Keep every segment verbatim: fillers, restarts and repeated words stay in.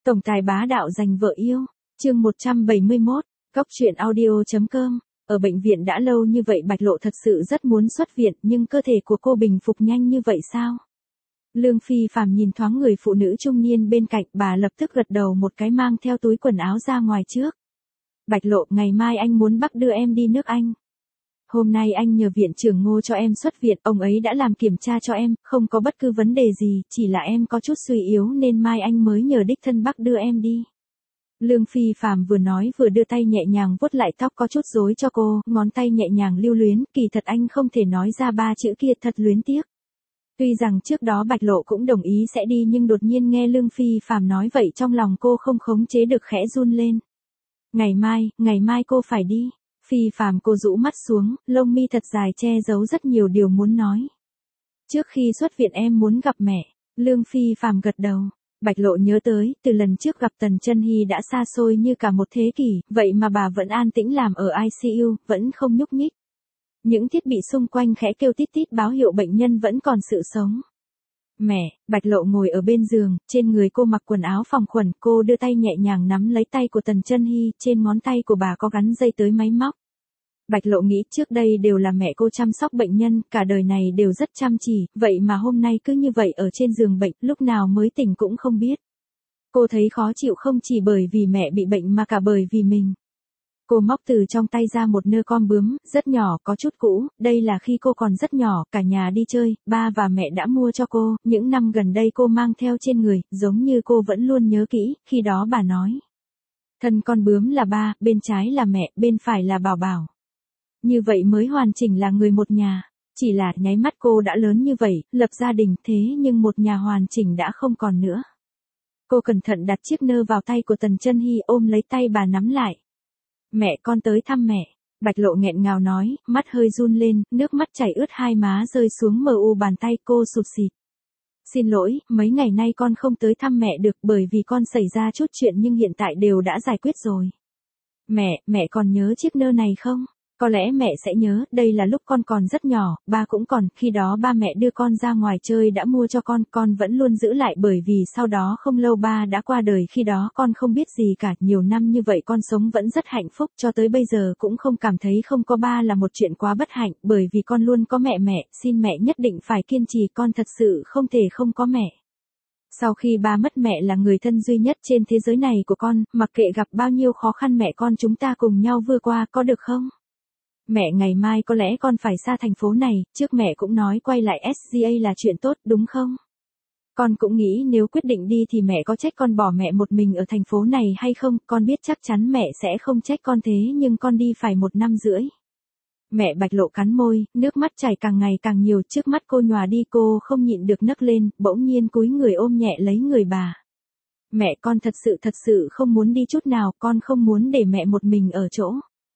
Tổng tài bá đạo giành vợ yêu, chương một trăm bảy mươi mốt, Cóc truyện audio chấm com. Ở bệnh viện đã lâu như vậy Bạch Lộ thật sự rất muốn xuất viện, nhưng cơ thể của cô bình phục nhanh như vậy sao? Lương Phi Phàm nhìn thoáng người phụ nữ trung niên bên cạnh, bà lập tức gật đầu một cái mang theo túi quần áo ra ngoài trước. Bạch Lộ, ngày mai anh muốn Bắc đưa em đi nước Anh. Hôm nay anh nhờ viện trưởng Ngô cho em xuất viện, ông ấy đã làm kiểm tra cho em, không có bất cứ vấn đề gì, chỉ là em có chút suy yếu nên mai anh mới nhờ đích thân Bắc đưa em đi. Lương Phi Phàm vừa nói vừa đưa tay nhẹ nhàng vuốt lại tóc có chút rối cho cô, ngón tay nhẹ nhàng lưu luyến, kỳ thật anh không thể nói ra ba chữ kia, thật luyến tiếc. Tuy rằng trước đó Bạch Lộ cũng đồng ý sẽ đi nhưng đột nhiên nghe Lương Phi Phàm nói vậy trong lòng cô không khống chế được khẽ run lên. Ngày mai, ngày mai cô phải đi. Phi Phàm cô rũ mắt xuống, lông mi thật dài che giấu rất nhiều điều muốn nói. Trước khi xuất viện em muốn gặp mẹ. Lương Phi Phàm gật đầu. Bạch Lộ nhớ tới, từ lần trước gặp Tần Chân Hy đã xa xôi như cả một thế kỷ, vậy mà bà vẫn an tĩnh làm ở i xê u, vẫn không nhúc nhích. Những thiết bị xung quanh khẽ kêu tít tít báo hiệu bệnh nhân vẫn còn sự sống. Mẹ, Bạch Lộ ngồi ở bên giường, trên người cô mặc quần áo phòng khuẩn, cô đưa tay nhẹ nhàng nắm lấy tay của Tần Chân Hy, trên ngón tay của bà có gắn dây tới máy móc. Bạch Lộ nghĩ trước đây đều là mẹ cô chăm sóc bệnh nhân, cả đời này đều rất chăm chỉ, vậy mà hôm nay cứ như vậy ở trên giường bệnh, lúc nào mới tỉnh cũng không biết. Cô thấy khó chịu không chỉ bởi vì mẹ bị bệnh mà cả bởi vì mình. Cô móc từ trong tay ra một nơ con bướm, rất nhỏ, có chút cũ, đây là khi cô còn rất nhỏ, cả nhà đi chơi, ba và mẹ đã mua cho cô, những năm gần đây cô mang theo trên người, giống như cô vẫn luôn nhớ kỹ, khi đó bà nói. Thân con bướm là ba, bên trái là mẹ, bên phải là Bảo Bảo. Như vậy mới hoàn chỉnh là người một nhà, chỉ là nháy mắt cô đã lớn như vậy, lập gia đình thế nhưng một nhà hoàn chỉnh đã không còn nữa. Cô cẩn thận đặt chiếc nơ vào tay của Tần Chân Hy ôm lấy tay bà nắm lại. Mẹ con tới thăm mẹ. Bạch Lộ nghẹn ngào nói, mắt hơi run lên, nước mắt chảy ướt hai má rơi xuống mờ u bàn tay cô sụt sịt. Xin lỗi, mấy ngày nay con không tới thăm mẹ được bởi vì con xảy ra chút chuyện nhưng hiện tại đều đã giải quyết rồi. Mẹ, mẹ còn nhớ chiếc nơ này không? Có lẽ mẹ sẽ nhớ, đây là lúc con còn rất nhỏ, ba cũng còn, khi đó ba mẹ đưa con ra ngoài chơi đã mua cho con, con vẫn luôn giữ lại bởi vì sau đó không lâu ba đã qua đời, khi đó con không biết gì cả, nhiều năm như vậy con sống vẫn rất hạnh phúc, cho tới bây giờ cũng không cảm thấy không có ba là một chuyện quá bất hạnh, bởi vì con luôn có mẹ mẹ, xin mẹ nhất định phải kiên trì, con thật sự không thể không có mẹ. Sau khi ba mất mẹ là người thân duy nhất trên thế giới này của con, mặc kệ gặp bao nhiêu khó khăn mẹ con chúng ta cùng nhau vượt qua, có được không? Mẹ, ngày mai có lẽ con phải xa thành phố này, trước mẹ cũng nói quay lại ét giê a là chuyện tốt, đúng không? Con cũng nghĩ nếu quyết định đi thì mẹ có trách con bỏ mẹ một mình ở thành phố này hay không, con biết chắc chắn mẹ sẽ không trách con thế nhưng con đi phải một năm rưỡi. Mẹ. Bạch Lộ cắn môi, nước mắt chảy càng ngày càng nhiều, trước mắt cô nhòa đi, cô không nhịn được nấc lên, bỗng nhiên cúi người ôm nhẹ lấy người bà. Mẹ, con thật sự thật sự không muốn đi chút nào, con không muốn để mẹ một mình ở chỗ.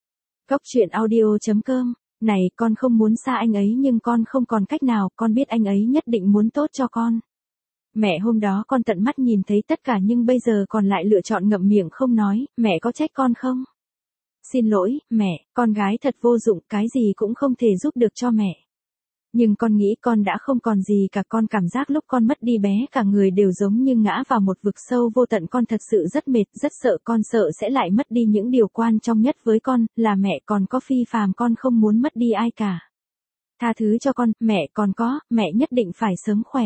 Cóc truyện audio chấm com. Này, con không muốn xa anh ấy nhưng con không còn cách nào, con biết anh ấy nhất định muốn tốt cho con. Mẹ, hôm đó con tận mắt nhìn thấy tất cả nhưng bây giờ còn lại lựa chọn ngậm miệng không nói, mẹ có trách con không? Xin lỗi, mẹ, con gái thật vô dụng, cái gì cũng không thể giúp được cho mẹ. Nhưng con nghĩ con đã không còn gì cả, con cảm giác lúc con mất đi bé cả người đều giống như ngã vào một vực sâu vô tận, con thật sự rất mệt, rất sợ, con sợ sẽ lại mất đi những điều quan trọng nhất với con, là mẹ, còn có Phi Phàm, con không muốn mất đi ai cả. Tha thứ cho con, mẹ, còn có, mẹ nhất định phải sớm khỏe.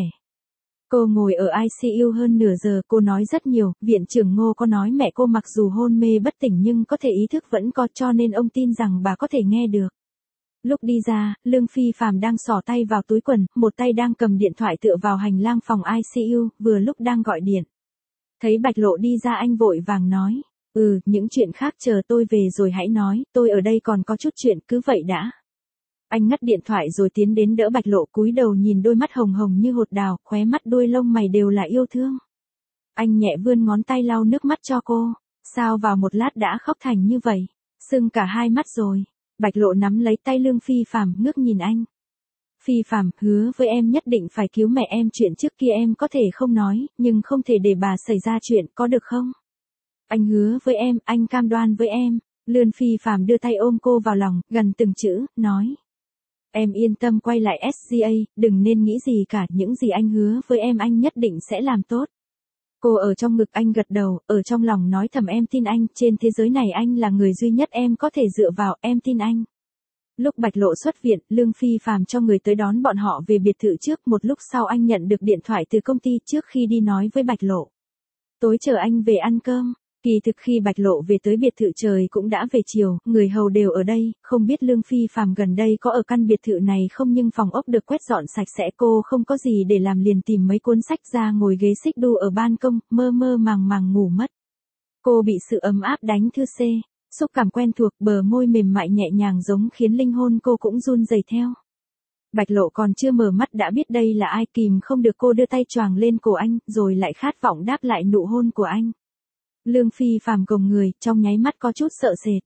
Cô ngồi ở i xê u hơn nửa giờ, cô nói rất nhiều, viện trưởng Ngô có nói mẹ cô mặc dù hôn mê bất tỉnh nhưng có thể ý thức vẫn có, cho nên ông tin rằng bà có thể nghe được. Lúc đi ra, Lương Phi Phàm đang xỏ tay vào túi quần, một tay đang cầm điện thoại tựa vào hành lang phòng i xê u, vừa lúc đang gọi điện. Thấy Bạch Lộ đi ra anh vội vàng nói, ừ, những chuyện khác chờ tôi về rồi hãy nói, tôi ở đây còn có chút chuyện, cứ vậy đã. Anh ngắt điện thoại rồi tiến đến đỡ Bạch Lộ, cúi đầu nhìn đôi mắt hồng hồng như hột đào, khóe mắt đuôi lông mày đều là yêu thương. Anh nhẹ vươn ngón tay lau nước mắt cho cô, sao vào một lát đã khóc thành như vậy, sưng cả hai mắt rồi. Bạch Lộ nắm lấy tay Lương Phi Phàm, ngước nhìn anh. Phi Phàm, hứa với em nhất định phải cứu mẹ em, chuyện trước kia em có thể không nói, nhưng không thể để bà xảy ra chuyện, có được không? Anh hứa với em, anh cam đoan với em. Lương Phi Phàm đưa tay ôm cô vào lòng, gần từng chữ, nói. Em yên tâm quay lại ét giê a, đừng nên nghĩ gì cả, những gì anh hứa với em anh nhất định sẽ làm tốt. Cô ở trong ngực anh gật đầu, ở trong lòng nói thầm em tin anh, trên thế giới này anh là người duy nhất em có thể dựa vào, em tin anh. Lúc Bạch Lộ xuất viện, Lương Phi Phàm cho người tới đón bọn họ về biệt thự trước, một lúc sau anh nhận được điện thoại từ công ty trước khi đi nói với Bạch Lộ. Tối chờ anh về ăn cơm. Kỳ thực khi Bạch Lộ về tới biệt thự trời cũng đã về chiều, người hầu đều ở đây, không biết Lương Phi Phàm gần đây có ở căn biệt thự này không nhưng phòng ốc được quét dọn sạch sẽ, cô không có gì để làm liền tìm mấy cuốn sách ra ngồi ghế xích đu ở ban công, mơ mơ màng màng ngủ mất. Cô bị sự ấm áp đánh thư xê, xúc cảm quen thuộc, bờ môi mềm mại nhẹ nhàng giống khiến linh hồn cô cũng run rẩy theo. Bạch Lộ còn chưa mở mắt đã biết đây là ai, kìm không được cô đưa tay choàng lên cổ anh, rồi lại khát vọng đáp lại nụ hôn của anh. Lương Phi Phàm gồng người, trong nháy mắt có chút sợ sệt.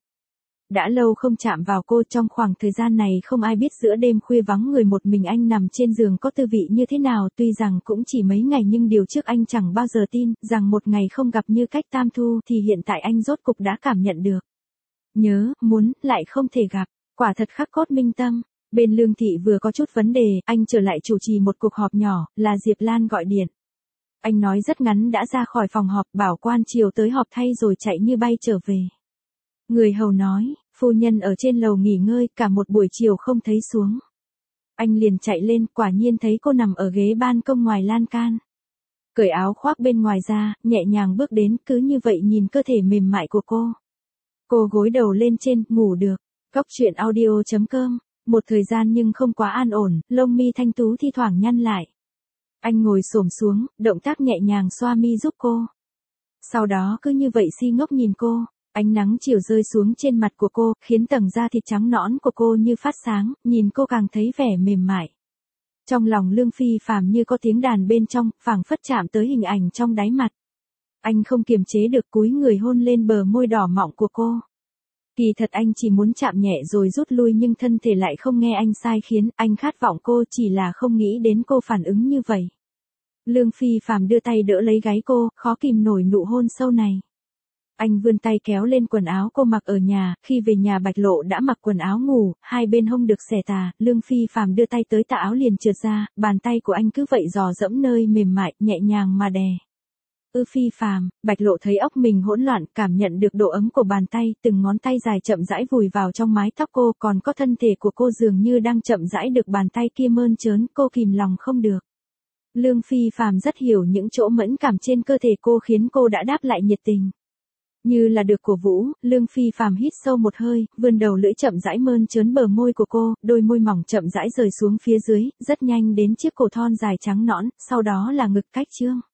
Đã lâu không chạm vào cô, trong khoảng thời gian này không ai biết giữa đêm khuya vắng người một mình anh nằm trên giường có tư vị như thế nào, tuy rằng cũng chỉ mấy ngày nhưng điều trước anh chẳng bao giờ tin, rằng một ngày không gặp như cách tam thu thì hiện tại anh rốt cục đã cảm nhận được. Nhớ, muốn, lại không thể gặp, quả thật khắc cốt minh tâm. Bên Lương Thị vừa có chút vấn đề, anh trở lại chủ trì một cuộc họp nhỏ, là Diệp Lan gọi điện. Anh nói rất ngắn đã ra khỏi phòng họp, bảo quan chiều tới họp thay rồi chạy như bay trở về. Người hầu nói, phu nhân ở trên lầu nghỉ ngơi, cả một buổi chiều không thấy xuống. Anh liền chạy lên, quả nhiên thấy cô nằm ở ghế ban công ngoài lan can. Cởi áo khoác bên ngoài ra, nhẹ nhàng bước đến, cứ như vậy nhìn cơ thể mềm mại của cô. Cô gối đầu lên trên, ngủ được. Cóc truyện audio chấm com. Một thời gian nhưng không quá an ổn, lông mi thanh tú thi thoảng nhăn lại. Anh ngồi xổm xuống, động tác nhẹ nhàng xoa mi giúp cô. Sau đó cứ như vậy si ngốc nhìn cô, ánh nắng chiều rơi xuống trên mặt của cô, khiến tầng da thịt trắng nõn của cô như phát sáng, nhìn cô càng thấy vẻ mềm mại. Trong lòng Lương Phi Phàm như có tiếng đàn bên trong, phảng phất chạm tới hình ảnh trong đáy mặt. Anh không kiềm chế được cúi người hôn lên bờ môi đỏ mọng của cô. Kỳ thật anh chỉ muốn chạm nhẹ rồi rút lui nhưng thân thể lại không nghe anh sai khiến, anh khát vọng cô chỉ là không nghĩ đến cô phản ứng như vậy. Lương Phi Phàm đưa tay đỡ lấy gáy cô, khó kìm nổi nụ hôn sâu này. Anh vươn tay kéo lên quần áo cô mặc ở nhà, khi về nhà Bạch Lộ đã mặc quần áo ngủ, hai bên hông được xẻ tà, Lương Phi Phàm đưa tay tới tà áo liền trượt ra, bàn tay của anh cứ vậy dò dẫm nơi mềm mại, nhẹ nhàng mà đè. Ư Phi Phàm, Bạch Lộ thấy óc mình hỗn loạn, cảm nhận được độ ấm của bàn tay, từng ngón tay dài chậm rãi vùi vào trong mái tóc cô, còn có thân thể của cô dường như đang chậm rãi được bàn tay kia mơn trớn, cô kìm lòng không được. Lương Phi Phàm rất hiểu những chỗ mẫn cảm trên cơ thể cô khiến cô đã đáp lại nhiệt tình. Như là được cổ vũ, Lương Phi Phàm hít sâu một hơi, vươn đầu lưỡi chậm rãi mơn trớn bờ môi của cô, đôi môi mỏng chậm rãi rời xuống phía dưới, rất nhanh đến chiếc cổ thon dài trắng nõn, sau đó là ngực cách trương.